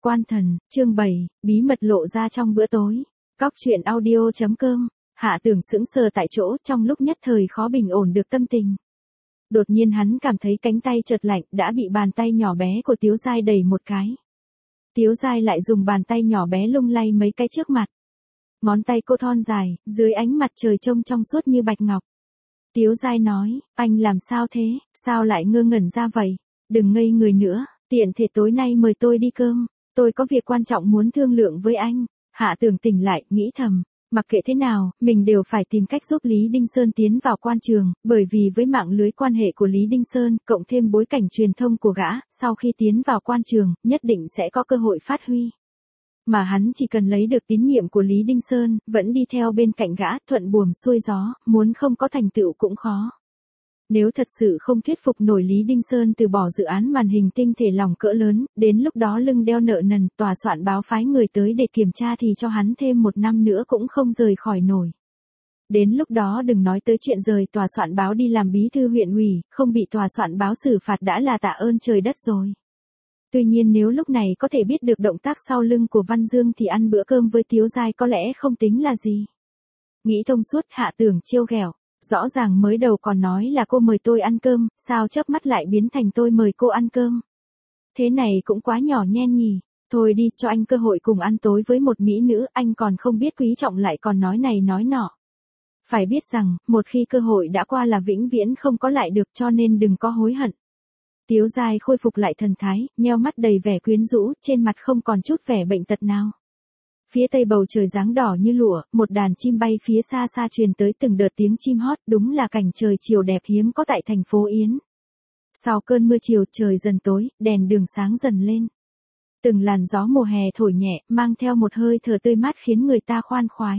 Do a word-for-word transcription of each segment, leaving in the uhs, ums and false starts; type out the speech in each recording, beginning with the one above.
Quan thần, chương bảy, bí mật lộ ra trong bữa tối. Cóc truyện audio chấm com, Hạ Tưởng sững sờ tại chỗ, trong lúc nhất thời khó bình ổn được tâm tình. Đột nhiên hắn cảm thấy cánh tay chợt lạnh, đã bị bàn tay nhỏ bé của Tiếu Giai đẩy một cái. Tiếu Giai lại dùng bàn tay nhỏ bé lung lay mấy cái trước mặt. Ngón tay cô thon dài, dưới ánh mặt trời trông trong suốt như bạch ngọc. Tiếu Giai nói, anh làm sao thế, sao lại ngơ ngẩn ra vậy, đừng ngây người nữa, tiện thể tối nay mời tôi đi cơm, tôi có việc quan trọng muốn thương lượng với anh. Hạ Tưởng tỉnh lại, nghĩ thầm, mặc kệ thế nào, mình đều phải tìm cách giúp Lý Đinh Sơn tiến vào quan trường, bởi vì với mạng lưới quan hệ của Lý Đinh Sơn, cộng thêm bối cảnh truyền thông của gã, sau khi tiến vào quan trường, nhất định sẽ có cơ hội phát huy. Mà hắn chỉ cần lấy được tín nhiệm của Lý Đinh Sơn, vẫn đi theo bên cạnh gã, thuận buồm xuôi gió, muốn không có thành tựu cũng khó. Nếu thật sự không thuyết phục nổi Lý Đinh Sơn từ bỏ dự án màn hình tinh thể lỏng cỡ lớn, đến lúc đó lưng đeo nợ nần, tòa soạn báo phái người tới để kiểm tra thì cho hắn thêm một năm nữa cũng không rời khỏi nổi. Đến lúc đó đừng nói tới chuyện rời tòa soạn báo đi làm bí thư huyện ủy, không bị tòa soạn báo xử phạt đã là tạ ơn trời đất rồi. Tuy nhiên nếu lúc này có thể biết được động tác sau lưng của Văn Dương thì ăn bữa cơm với Tiếu Giai có lẽ không tính là gì. Nghĩ thông suốt, Hạ Tưởng trêu ghẹo, rõ ràng mới đầu còn nói là cô mời tôi ăn cơm, sao chớp mắt lại biến thành tôi mời cô ăn cơm. Thế này cũng quá nhỏ nhen nhỉ, thôi đi, cho anh cơ hội cùng ăn tối với một mỹ nữ, anh còn không biết quý trọng lại còn nói này nói nọ. Phải biết rằng, một khi cơ hội đã qua là vĩnh viễn không có lại được, cho nên đừng có hối hận. Tiếu Giai khôi phục lại thần thái, nheo mắt đầy vẻ quyến rũ, trên mặt không còn chút vẻ bệnh tật nào. Phía tây bầu trời dáng đỏ như lụa, một đàn chim bay phía xa xa truyền tới từng đợt tiếng chim hót, đúng là cảnh trời chiều đẹp hiếm có tại thành phố Yến. Sau cơn mưa chiều, trời dần tối, đèn đường sáng dần lên. Từng làn gió mùa hè thổi nhẹ, mang theo một hơi thở tươi mát khiến người ta khoan khoái.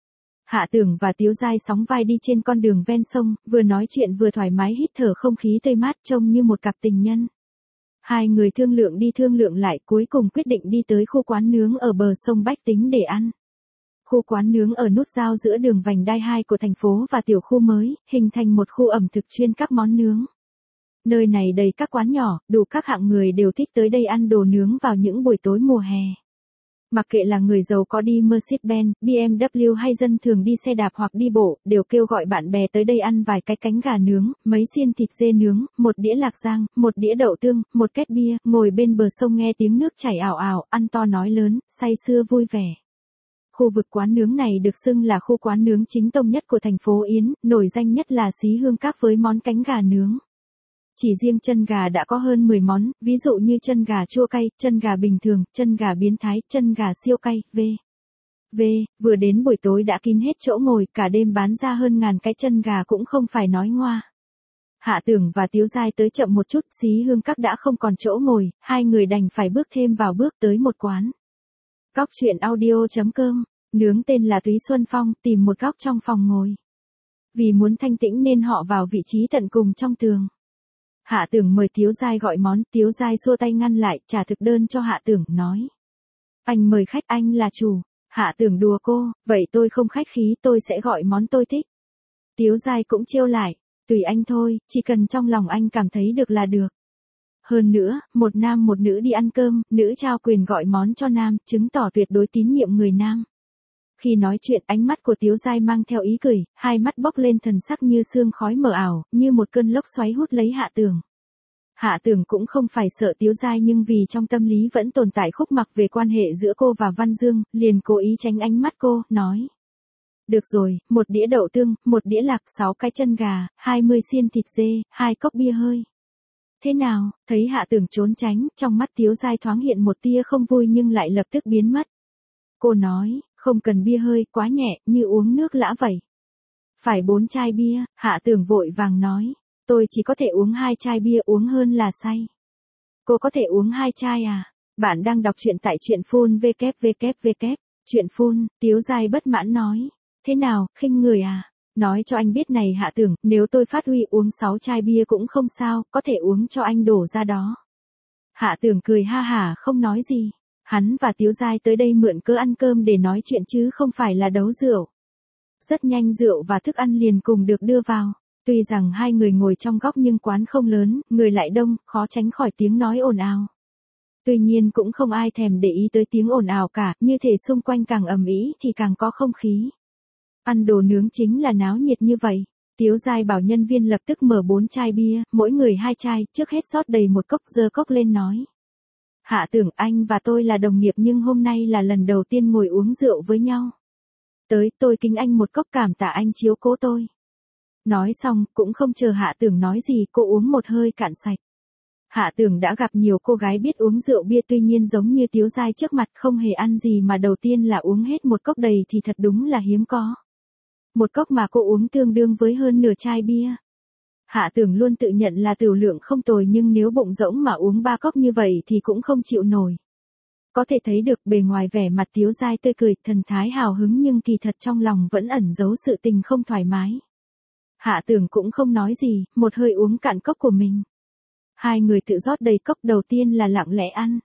Hạ Tưởng và Tiếu Giai sóng vai đi trên con đường ven sông, vừa nói chuyện vừa thoải mái hít thở không khí tươi mát, trông như một cặp tình nhân. Hai người thương lượng đi thương lượng lại, cuối cùng quyết định đi tới khu quán nướng ở bờ sông Bách Tính để ăn. Khu quán nướng ở nút giao giữa đường vành đai hai của thành phố và tiểu khu mới, hình thành một khu ẩm thực chuyên các món nướng. Nơi này đầy các quán nhỏ, đủ các hạng người đều thích tới đây ăn đồ nướng vào những buổi tối mùa hè. Mặc kệ là người giàu có đi Mercedes-Benz, bê em vê hay dân thường đi xe đạp hoặc đi bộ, đều kêu gọi bạn bè tới đây ăn vài cái cánh gà nướng, mấy xiên thịt dê nướng, một đĩa lạc rang, một đĩa đậu tương, một két bia, ngồi bên bờ sông nghe tiếng nước chảy ảo ảo, ăn to nói lớn, say sưa vui vẻ. Khu vực quán nướng này được xưng là khu quán nướng chính tông nhất của thành phố Yến, nổi danh nhất là xí hương các với món cánh gà nướng. Chỉ riêng chân gà đã có hơn mười món, ví dụ như chân gà chua cay, chân gà bình thường, chân gà biến thái, chân gà siêu cay, v. v. Vừa đến buổi tối đã kín hết chỗ ngồi, cả đêm bán ra hơn ngàn cái chân gà cũng không phải nói ngoa. Hạ Tưởng và Tiếu Giai tới chậm một chút, xí hương các đã không còn chỗ ngồi, hai người đành phải bước thêm vào bước tới một quán. Cóc truyện audio chấm com, nướng tên là Túy Xuân Phong, tìm một góc trong phòng ngồi. Vì muốn thanh tĩnh nên họ vào vị trí tận cùng trong tường. Hạ Tưởng mời Tiếu Giai gọi món, Tiếu Giai xua tay ngăn lại, trả thực đơn cho Hạ Tưởng, nói. Anh mời khách, anh là chủ. Hạ Tưởng đùa cô, vậy tôi không khách khí, tôi sẽ gọi món tôi thích. Tiếu Giai cũng trêu lại, tùy anh thôi, chỉ cần trong lòng anh cảm thấy được là được. Hơn nữa, một nam một nữ đi ăn cơm, nữ trao quyền gọi món cho nam, chứng tỏ tuyệt đối tín nhiệm người nam. Khi nói chuyện, ánh mắt của Tiếu Giai mang theo ý cười, hai mắt bốc lên thần sắc như sương khói mờ ảo, như một cơn lốc xoáy hút lấy Hạ Tưởng. Hạ Tưởng cũng không phải sợ Tiếu Giai nhưng vì trong tâm lý vẫn tồn tại khúc mắc về quan hệ giữa cô và Văn Dương, liền cố ý tránh ánh mắt cô, nói. Được rồi, một đĩa đậu tương, một đĩa lạc, sáu cái chân gà, hai mươi xiên thịt dê, hai cốc bia hơi. Thế nào, thấy Hạ Tưởng trốn tránh, trong mắt Tiếu Giai thoáng hiện một tia không vui nhưng lại lập tức biến mất. Cô nói. Không cần bia hơi, quá nhẹ, như uống nước lã vậy. Phải bốn chai bia, Hạ Tưởng vội vàng nói. Tôi chỉ có thể uống hai chai bia, uống hơn là say. Cô có thể uống hai chai à? Bạn đang đọc truyện tại truyện phun www. Truyện phun, Tiếu Giai bất mãn nói. Thế nào, khinh người à? Nói cho anh biết này Hạ Tưởng, nếu tôi phát huy uống sáu chai bia cũng không sao, có thể uống cho anh đổ ra đó. Hạ Tưởng cười ha hả không nói gì. Hắn và Tiếu Giai tới đây mượn cớ ăn cơm để nói chuyện chứ không phải là đấu rượu. Rất nhanh rượu và thức ăn liền cùng được đưa vào. Tuy rằng hai người ngồi trong góc nhưng quán không lớn, người lại đông, khó tránh khỏi tiếng nói ồn ào. Tuy nhiên cũng không ai thèm để ý tới tiếng ồn ào cả, như thể xung quanh càng ầm ĩ thì càng có không khí. Ăn đồ nướng chính là náo nhiệt như vậy. Tiếu Giai bảo nhân viên lập tức mở bốn chai bia, mỗi người hai chai, trước hết rót đầy một cốc, giơ cốc lên nói. Hạ Tưởng, anh và tôi là đồng nghiệp nhưng hôm nay là lần đầu tiên ngồi uống rượu với nhau. Tới, tôi kính anh một cốc, cảm tạ anh chiếu cố tôi. Nói xong, cũng không chờ Hạ Tưởng nói gì, cô uống một hơi cạn sạch. Hạ Tưởng đã gặp nhiều cô gái biết uống rượu bia, tuy nhiên giống như Tiếu Giai trước mặt không hề ăn gì mà đầu tiên là uống hết một cốc đầy thì thật đúng là hiếm có. Một cốc mà cô uống tương đương với hơn nửa chai bia. Hạ Tưởng luôn tự nhận là tửu lượng không tồi nhưng nếu bụng rỗng mà uống ba cốc như vậy thì cũng không chịu nổi. Có thể thấy được bề ngoài vẻ mặt Tiếu Giai tươi cười, thần thái hào hứng nhưng kỳ thật trong lòng vẫn ẩn giấu sự tình không thoải mái. Hạ Tưởng cũng không nói gì, một hơi uống cạn cốc của mình. Hai người tự rót đầy cốc, đầu tiên là lặng lẽ ăn.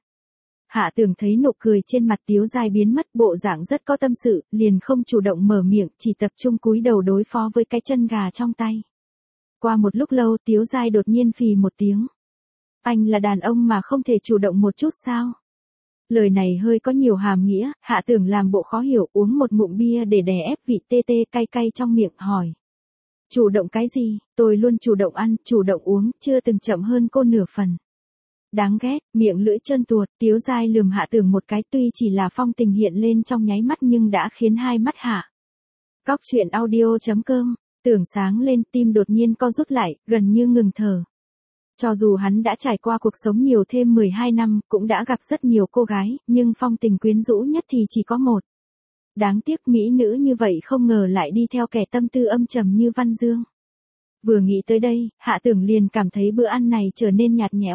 Hạ Tưởng thấy nụ cười trên mặt Tiếu Giai biến mất, bộ dạng rất có tâm sự, liền không chủ động mở miệng, chỉ tập trung cúi đầu đối phó với cái chân gà trong tay. Qua một lúc lâu Tiếu Giai đột nhiên phì một tiếng. Anh là đàn ông mà không thể chủ động một chút sao? Lời này hơi có nhiều hàm nghĩa, Hạ Tưởng làm bộ khó hiểu, uống một ngụm bia để đè ép vị tê tê cay cay trong miệng, hỏi. Chủ động cái gì, tôi luôn chủ động ăn, chủ động uống, chưa từng chậm hơn cô nửa phần. Đáng ghét, miệng lưỡi trơn tuột, Tiếu Giai lườm Hạ Tưởng một cái, tuy chỉ là phong tình hiện lên trong nháy mắt nhưng đã khiến hai mắt Hạ. Cóc truyện audio chấm com, Tưởng sáng lên, tim đột nhiên co rút lại, gần như ngừng thở. Cho dù hắn đã trải qua cuộc sống nhiều thêm mười hai năm, cũng đã gặp rất nhiều cô gái, nhưng phong tình quyến rũ nhất thì chỉ có một. Đáng tiếc mỹ nữ như vậy không ngờ lại đi theo kẻ tâm tư âm trầm như Văn Dương. Vừa nghĩ tới đây, Hạ Tưởng liền cảm thấy bữa ăn này trở nên nhạt nhẽo.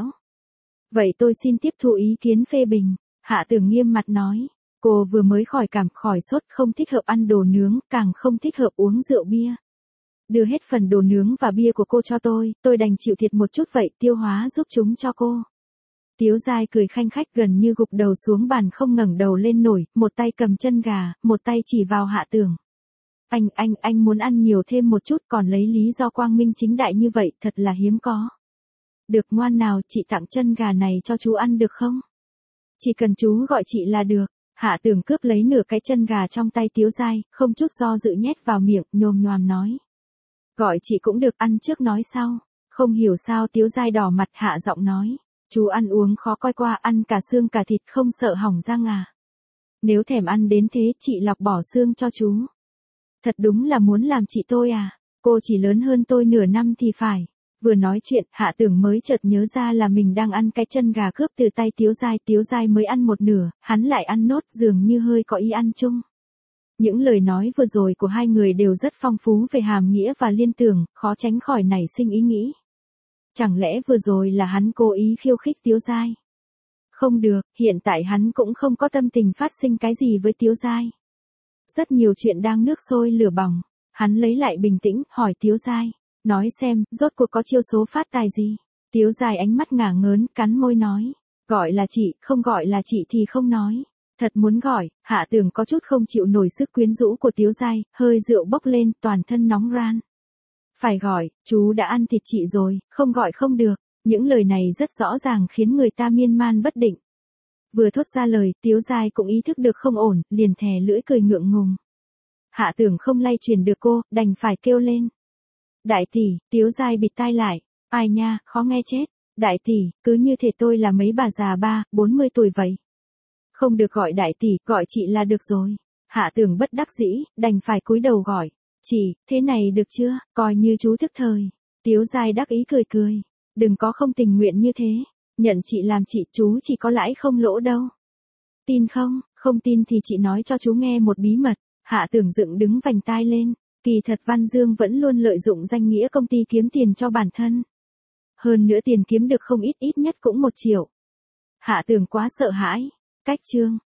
Vậy tôi xin tiếp thu ý kiến phê bình, Hạ Tưởng nghiêm mặt nói. Cô vừa mới khỏi cảm, khỏi sốt, không thích hợp ăn đồ nướng, càng không thích hợp uống rượu bia. Đưa hết phần đồ nướng và bia của cô cho tôi, tôi đành chịu thiệt một chút vậy, tiêu hóa giúp chúng cho cô. Tiếu Giai cười khanh khách, gần như gục đầu xuống bàn không ngẩng đầu lên nổi, một tay cầm chân gà, một tay chỉ vào Hạ Tưởng. Anh, anh, anh muốn ăn nhiều thêm một chút, còn lấy lý do quang minh chính đại như vậy, thật là hiếm có. Được, ngoan nào, chị tặng chân gà này cho chú ăn được không? Chỉ cần chú gọi chị là được. Hạ Tưởng cướp lấy nửa cái chân gà trong tay Tiếu Giai, không chút do dự nhét vào miệng, nhồm nhoàm nói. Gọi chị cũng được, ăn trước nói sau. Không hiểu sao Tiếu Giai đỏ mặt, hạ giọng nói. Chú ăn uống khó coi qua, ăn cả xương cả thịt không sợ hỏng răng à? Nếu thèm ăn đến thế, chị lọc bỏ xương cho chú. Thật đúng là muốn làm chị tôi à? Cô chỉ lớn hơn tôi nửa năm thì phải. Vừa nói chuyện, Hạ Tưởng mới chợt nhớ ra là mình đang ăn cái chân gà cướp từ tay Tiếu Giai. Tiếu Giai mới ăn một nửa, hắn lại ăn nốt, dường như hơi có ý ăn chung. Những lời nói vừa rồi của hai người đều rất phong phú về hàm nghĩa và liên tưởng, khó tránh khỏi nảy sinh ý nghĩ. Chẳng lẽ vừa rồi là hắn cố ý khiêu khích Tiếu Giai? Không được, hiện tại hắn cũng không có tâm tình phát sinh cái gì với Tiếu Giai. Rất nhiều chuyện đang nước sôi lửa bỏng, hắn lấy lại bình tĩnh, hỏi Tiếu Giai. Nói xem, rốt cuộc có chiêu số phát tài gì? Tiếu Giai ánh mắt ngả ngớn, cắn môi nói. Gọi là chị, không gọi là chị thì không nói. Thật muốn gọi, Hạ Tưởng có chút không chịu nổi sức quyến rũ của Tiếu Giai, hơi rượu bốc lên, toàn thân nóng ran. Phải gọi, chú đã ăn thịt chị rồi, không gọi không được. Những lời này rất rõ ràng khiến người ta miên man bất định. Vừa thốt ra lời, Tiếu Giai cũng ý thức được không ổn, liền thè lưỡi cười ngượng ngùng. Hạ Tưởng không lay truyền được cô, đành phải kêu lên. Đại tỷ, Tiếu Giai bịt tai lại. Ai nha, khó nghe chết. Đại tỷ, cứ như thể tôi là mấy bà già ba, bốn mươi tuổi vậy. Không được gọi đại tỷ, gọi chị là được rồi. Hạ Tưởng bất đắc dĩ, đành phải cúi đầu gọi. Chị, thế này được chưa, coi như chú thức thời. Tiếu Giai đắc ý cười cười. Đừng có không tình nguyện như thế. Nhận chị làm chị, chú chỉ có lãi không lỗ đâu. Tin không, không tin thì chị nói cho chú nghe một bí mật. Hạ Tưởng dựng đứng vành tai lên. Kỳ thật Văn Dương vẫn luôn lợi dụng danh nghĩa công ty kiếm tiền cho bản thân. Hơn nữa tiền kiếm được không ít, ít nhất cũng một triệu. Hạ Tưởng quá sợ hãi. Cách chương.